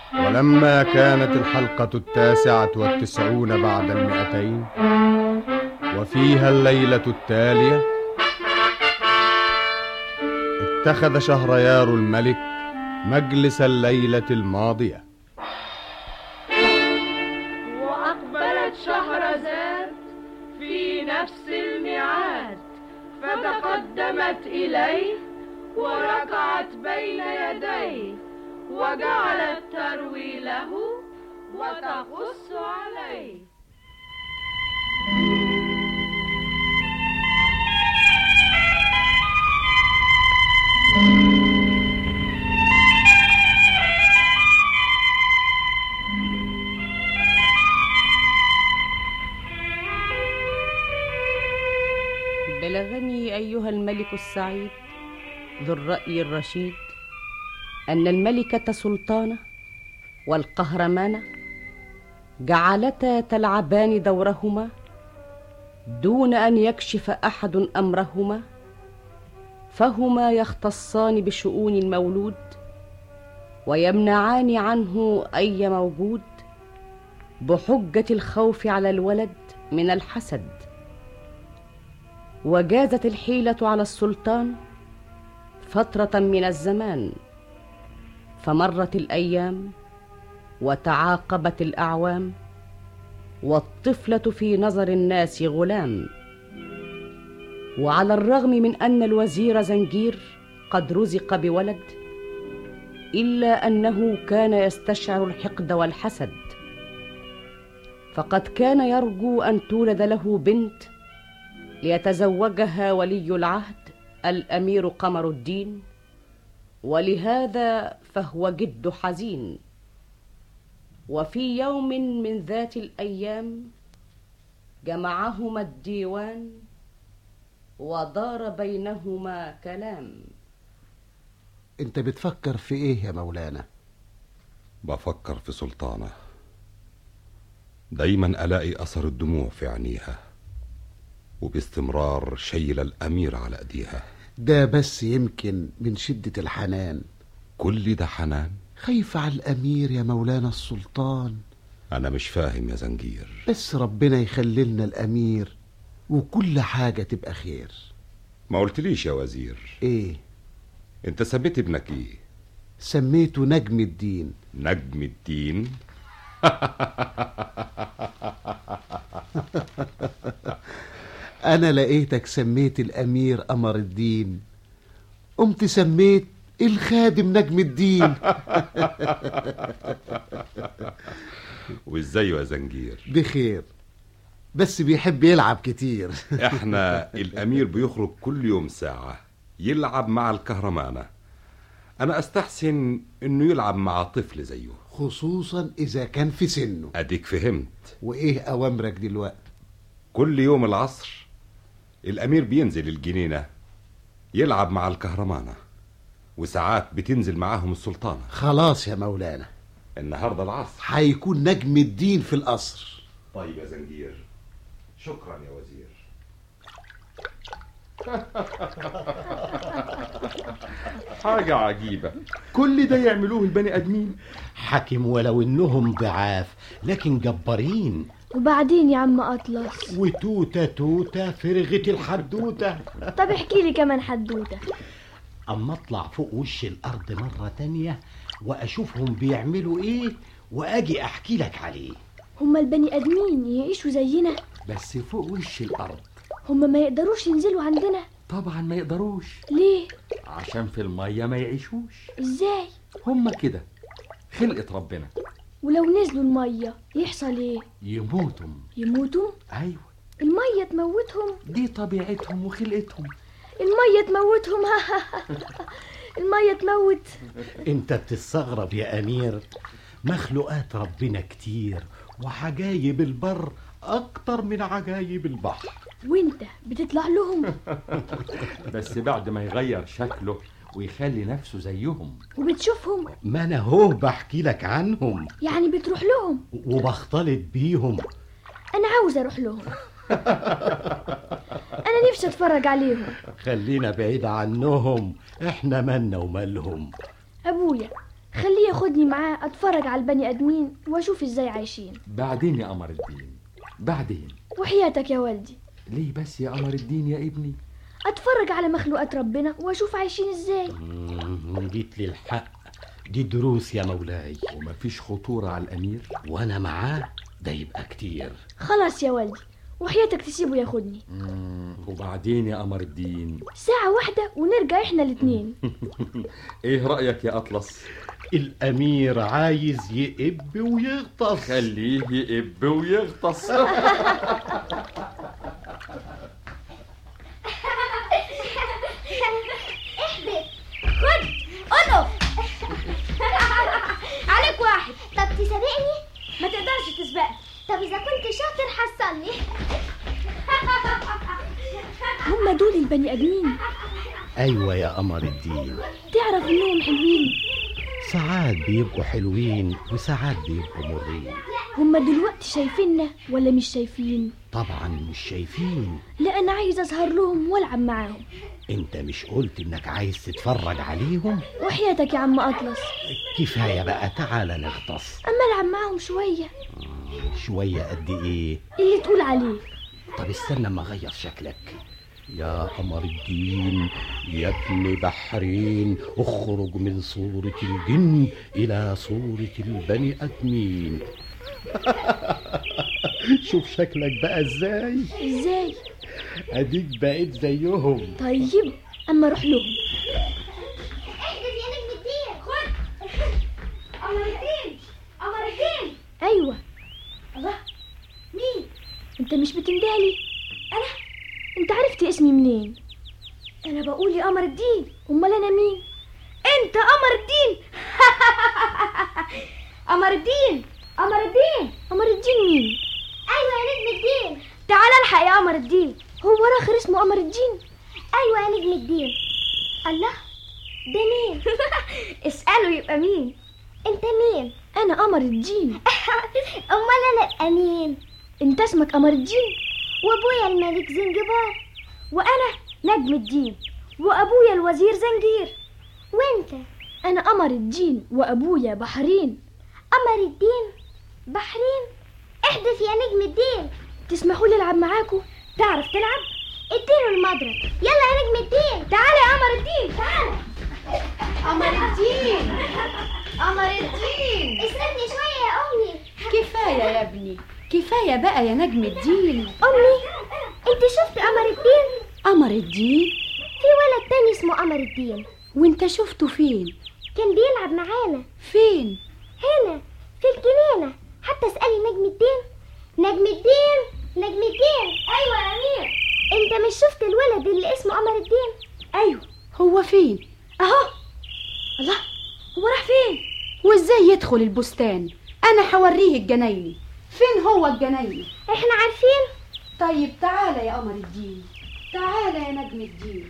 ولما كانت الحلقة 99 بعد 200 وفيها الليلة التالية، اتخذ شهريار الملك مجلس الليلة الماضية، وأقبلت شهرزاد في نفس الميعاد، فتقدمت إليه وركعت بين يديه، وجعلت تروي له وتقص عليه. بلغني أيها الملك السعيد ذو الرأي الرشيد أن الملكة سلطانة والقهرمانة جعلتا تلعبان دورهما دون أن يكشف أحد أمرهما، فهما يختصان بشؤون المولود ويمنعان عنه أي موجود بحجة الخوف على الولد من الحسد. وجازت الحيلة على السلطان فترة من الزمان، فمرت الأيام وتعاقبت الأعوام، والطفلة في نظر الناس غلام. وعلى الرغم من أن الوزير زنجير قد رزق بولد، إلا أنه كان يستشعر الحقد والحسد، فقد كان يرجو أن تولد له بنت ليتزوجها ولي العهد الأمير قمر الدين، ولهذا فهو جد حزين. وفي يوم من ذات الأيام جمعهما الديوان ودار بينهما كلام. انت بتفكر في ايه يا مولانا؟ بفكر في سلطانة، دايما ألاقي أثر الدموع في عينيها، وباستمرار شيل الأمير على أيديها. ده بس يمكن من شدة الحنان. كل ده حنان؟ خايفة على الأمير يا مولانا السلطان. أنا مش فاهم يا زنجير. بس ربنا يخللنا الأمير وكل حاجة تبقى خير. ما قلتليش يا وزير. ايه؟ انت سميت ابنك ايه؟ سميته نجم الدين. نجم الدين؟ أنا لقيتك سميت الأمير قمر الدين، قمت سميت الخادم نجم الدين. وازاي يا زنجير؟ بخير، بس بيحب يلعب كتير. احنا الأمير بيخرج كل يوم ساعة يلعب مع الكهرمانة، أنا أستحسن إنه يلعب مع طفل زيه، خصوصا إذا كان في سنه. أديك فهمت. وإيه أوامرك دلوقتي؟ كل يوم العصر الأمير بينزل الجنينة يلعب مع الكهرمانة، وساعات بتنزل معاهم السلطانة. خلاص يا مولانا، النهاردة العصر هيكون نجم الدين في القصر. طيب يا زنجير، شكرا يا وزير. حاجة عجيبة، كل ده يعملوه البني آدمين؟ حكم ولو انهم ضعاف لكن جبارين. وبعدين يا عم أطلس؟ وتوتة توتة فرغت الحدوتة. طب احكي لي كمان حدوتة. اما اطلع فوق وش الارض مرة تانية واشوفهم بيعملوا ايه واجي احكي لك عليه. هما البني آدمين يعيشوا زينا بس فوق وش الارض. هما ما يقدروش ينزلوا عندنا؟ طبعا ما يقدروش. ليه؟ عشان في المية ما يعيشوش. ازاي؟ هما كده، خلقة ربنا. ولو نزلوا المية يحصل ايه؟ يموتوا. يموتوا؟ ايوه، المية تموتهم؟ دي طبيعتهم وخلقتهم. المية تموتهم؟ المية تموت. انت بتستغرب يا امير، مخلوقات ربنا كتير وعجايب البر اكتر من عجايب البحر. وانت بتطلع لهم؟ بس بعد ما يغير شكله ويخلي نفسه زيهم. وبتشوفهم؟ ما انا هو بحكي لك عنهم. يعني بتروح لهم وبختلط بيهم. انا عاوز اروح لهم. انا نفسي اتفرج عليهم. خلينا بعيد عنهم، احنا مالنا ومالهم. ابويا خليه ياخدني معاه اتفرج على البني ادمين واشوف ازاي عايشين. بعدين يا قمر الدين، بعدين. وحياتك يا والدي. ليه بس يا قمر الدين يا ابني؟ اتفرج على مخلوقات ربنا واشوف عايشين ازاي. جيت لي الحق، دي دروس يا مولاي. ومفيش خطورة على الأمير؟ وانا معاه ده يبقى كتير. خلاص يا والدي، وحياتك تسيبه ياخدني. وبعدين يا قمر الدين؟ ساعة واحدة ونرجع احنا الاتنين. ايه رأيك يا أطلس؟ الأمير عايز يقب ويغطس. خليه يقب ويغطس. خد قلف. عليك واحد. طب تسابقني؟ ما تقدرش تسبقني. طب إذا كنت شاطر حصلني. هما دول البني ادمين؟ أيوة يا قمر الدين. تعرف انهم حلوين؟ ساعات بيبقوا حلوين وساعات بيبقوا مرين. هما دلوقتي شايفيننا ولا مش شايفين؟ طبعا مش شايفين. لا انا عايز اظهر لهم والعب معاهم. انت مش قلت انك عايز تتفرج عليهم؟ وحياتك يا عم اطلس. كفاية بقى، تعالى نغطس. اما العب معاهم شوية. شوية قد ايه؟ اللي تقول عليه. طب استنى اما اغير شكلك. يا قمر الدين يا ابن بحرين، اخرج من صورة الجن إلى صورة البني آدمين. شوف شكلك بقى ازاي. ازاي؟ اديك بقيت زيهم. طيب اما اروح لهم. احجز يا نجم الدين. خد. قمر الدين، قمر الدين. ايوه. الله، مين؟ انت مش بتندهلي؟ أنا؟ انت عرفت اسمي منين؟ أنا بقول يا قمر الدين. امال انا مين؟ أنت قمر الدين. قمر الدين، قمر الدين. قمر الدين مين؟ أيوة يا نجم الدين. تعال الحق يا قمر الدين. هو راخر اسمه قمر الدين؟ أيوة يا نجم الدين. الله، ده مين؟ اسأله يبقى مين. أنت مين؟ انا قمر الدين. أمال أنا أبقى مين؟ انت اسمك قمر الدين؟ وأبويا الملك زنجبار. وانا نجم الدين، وابويا الوزير زنجير. وأنت؟ انا قمر الدين وابويا بحرين. قمر الدين بحرين. احدث يا نجم الدين. تسمحوا لي العب معاكم؟ تعرف تلعب؟ اديله المضرب. يلا يا نجم الدين. تعالى يا قمر الدين، تعالى. قمر الدين، قمر الدين. اسندني شوية يا أمي. كفاية يا ابني، كفاية بقى يا نجم الدين. أمي، أنت شفت قمر الدين؟ قمر الدين؟ في ولد تاني اسمه قمر الدين. وانت شفته فين؟ كان بيلعب معانا. فين؟ هنا في الجنينة. حتى اسألي نجم الدين. نجم الدين، نجم الدين. أيوة يا أمير. أنت مش شفت الولد اللي اسمه قمر الدين؟ ايوه، هو فين؟ اهو. الله، هو راح فين؟ وازاي يدخل البستان؟ انا هوريه الجنايني. فين هو الجنايني؟ احنا عارفين. طيب تعالى يا قمر الدين، تعالى يا نجم الدين.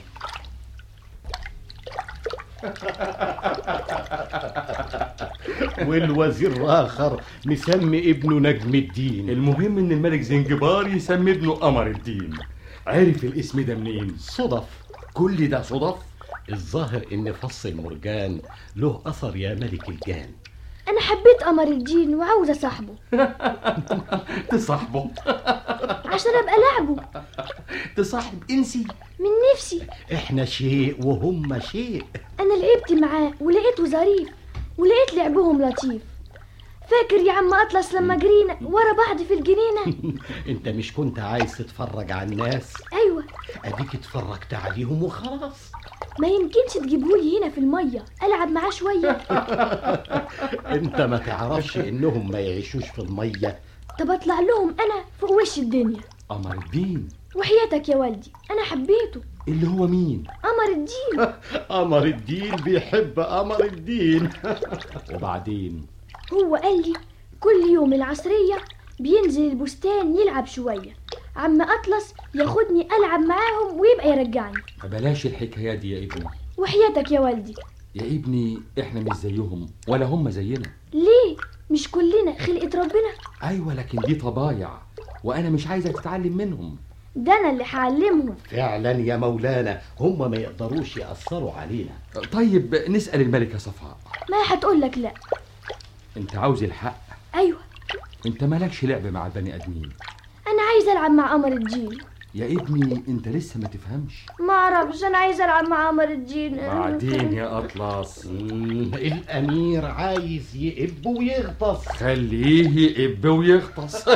والوزير الآخر مسمي ابنه نجم الدين. المهم ان الملك زنجبار يسمي ابنه قمر الدين. عرف الاسم ده منين؟ صدف. كل ده صدف؟ الظاهر ان فص المرجان له أثر يا ملك الجان. انا حبيت قمر الدين وعاوزة صاحبه. تصاحبه؟ عشان ابقى لعبه. تصاحب انسي؟ من نفسي. احنا شيء وهم شيء. انا لعبت معاه ولقيته ظريف، ولقيت لعبهم لطيف. فاكر يا عم اطلس لما جرينا ورا بعض في الجنينة؟ انت مش كنت عايز تتفرج على الناس؟ ايوه. اديك اتفرجت عليهم وخلاص. ما يمكنش تجيبهولي هنا في المية العب معاه شوية؟ انت ما تعرفش انهم ما يعيشوش في المية. طب اطلع لهم انا فوق وش الدنيا. قمر الدين؟ وحياتك يا والدي انا حبيته. اللي هو مين؟ قمر الدين. قمر الدين بيحب قمر الدين. وبعدين؟ هو قال لي كل يوم العصرية بينزل البستان يلعب شوية. عم أطلس ياخدني ألعب معاهم ويبقى يرجعني. فبلاش الحكاية دي يا ابني. وحياتك يا والدي. يا ابني احنا مش زيهم ولا هم زينا. ليه؟ مش كلنا خلقة ربنا؟ ايوه، لكن دي طبايع وانا مش عايزك تتعلم منهم. ده أنا اللي هعلمهم. فعلا يا مولانا، هم ما يقدروش يأثروا علينا. طيب نسأل الملكة صفاء. ما هتقول لك لا. انت عاوز الحق؟ أيوة. انت مالكش لعب مع البني ادمين. أنا عايز ألعب مع قمر الدين. يا ابني انت لسه ما تفهمش. ما أعرفش، أنا عايز ألعب مع قمر الدين. بعدين يا أطلس. الأمير عايز يقب ويغطس. خليه يقب ويغطس.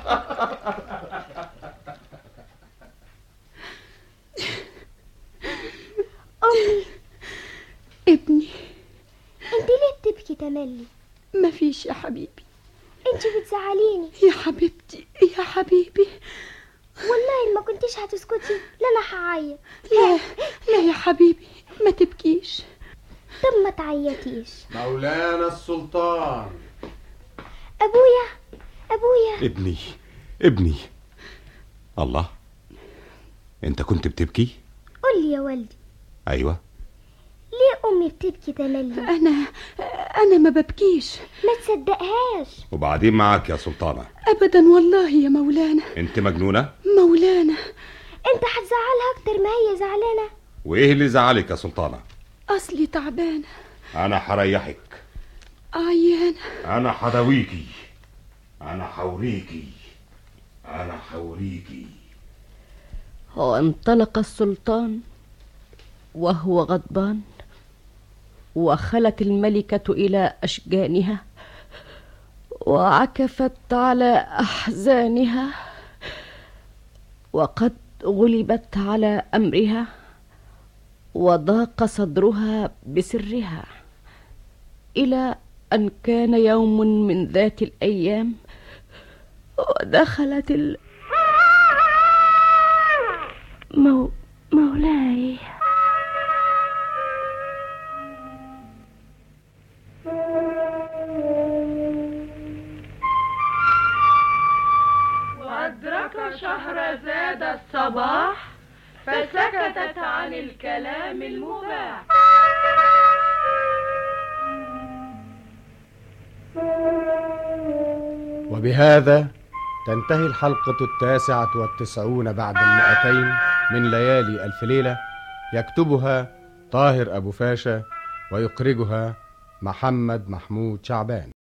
أمي. ابني. أنت ليه بتبكي تملي؟ مفيش يا حبيبي. أنت بتزعليني يا حبيبتي يا حبيبي. والله ما كنتش هتسكتي لا أنا هعيط. لا يا حبيبي ما تبكيش. طب ما تعيطيش. مولانا السلطان. أبويا. ابني. الله، انت كنت بتبكي؟ قول لي يا والدي. ايوه. ليه أمي بتبكي تملي؟ أنا ما ببكيش. ما تصدقهاش. وبعدين معاك يا سلطانة؟ أبدا والله يا مولانا. انت مجنونة؟ مولانا أنت هتزعلها أكتر ما هي زعلانة. وايه اللي زعلك يا سلطانة؟ أصلي تعبانة. انا هريحك. عيانة. انا هداويكي. انا هوريكي. وانطلق السلطان وهو غضبان، وخلت الملكة إلى أشجانها وعكفت على أحزانها، وقد غلبت على أمرها وضاق صدرها بسرها، إلى أن كان يوم من ذات الأيام ودخلت مولاي. وأدرك شهرزاد الصباح فسكتت عن الكلام المباح. وبهذا تنتهي الحلقة 99 بعد 200 من ليالي ألف ليلة. يكتبها طاهر أبو فاشا ويخرجها محمد محمود شعبان.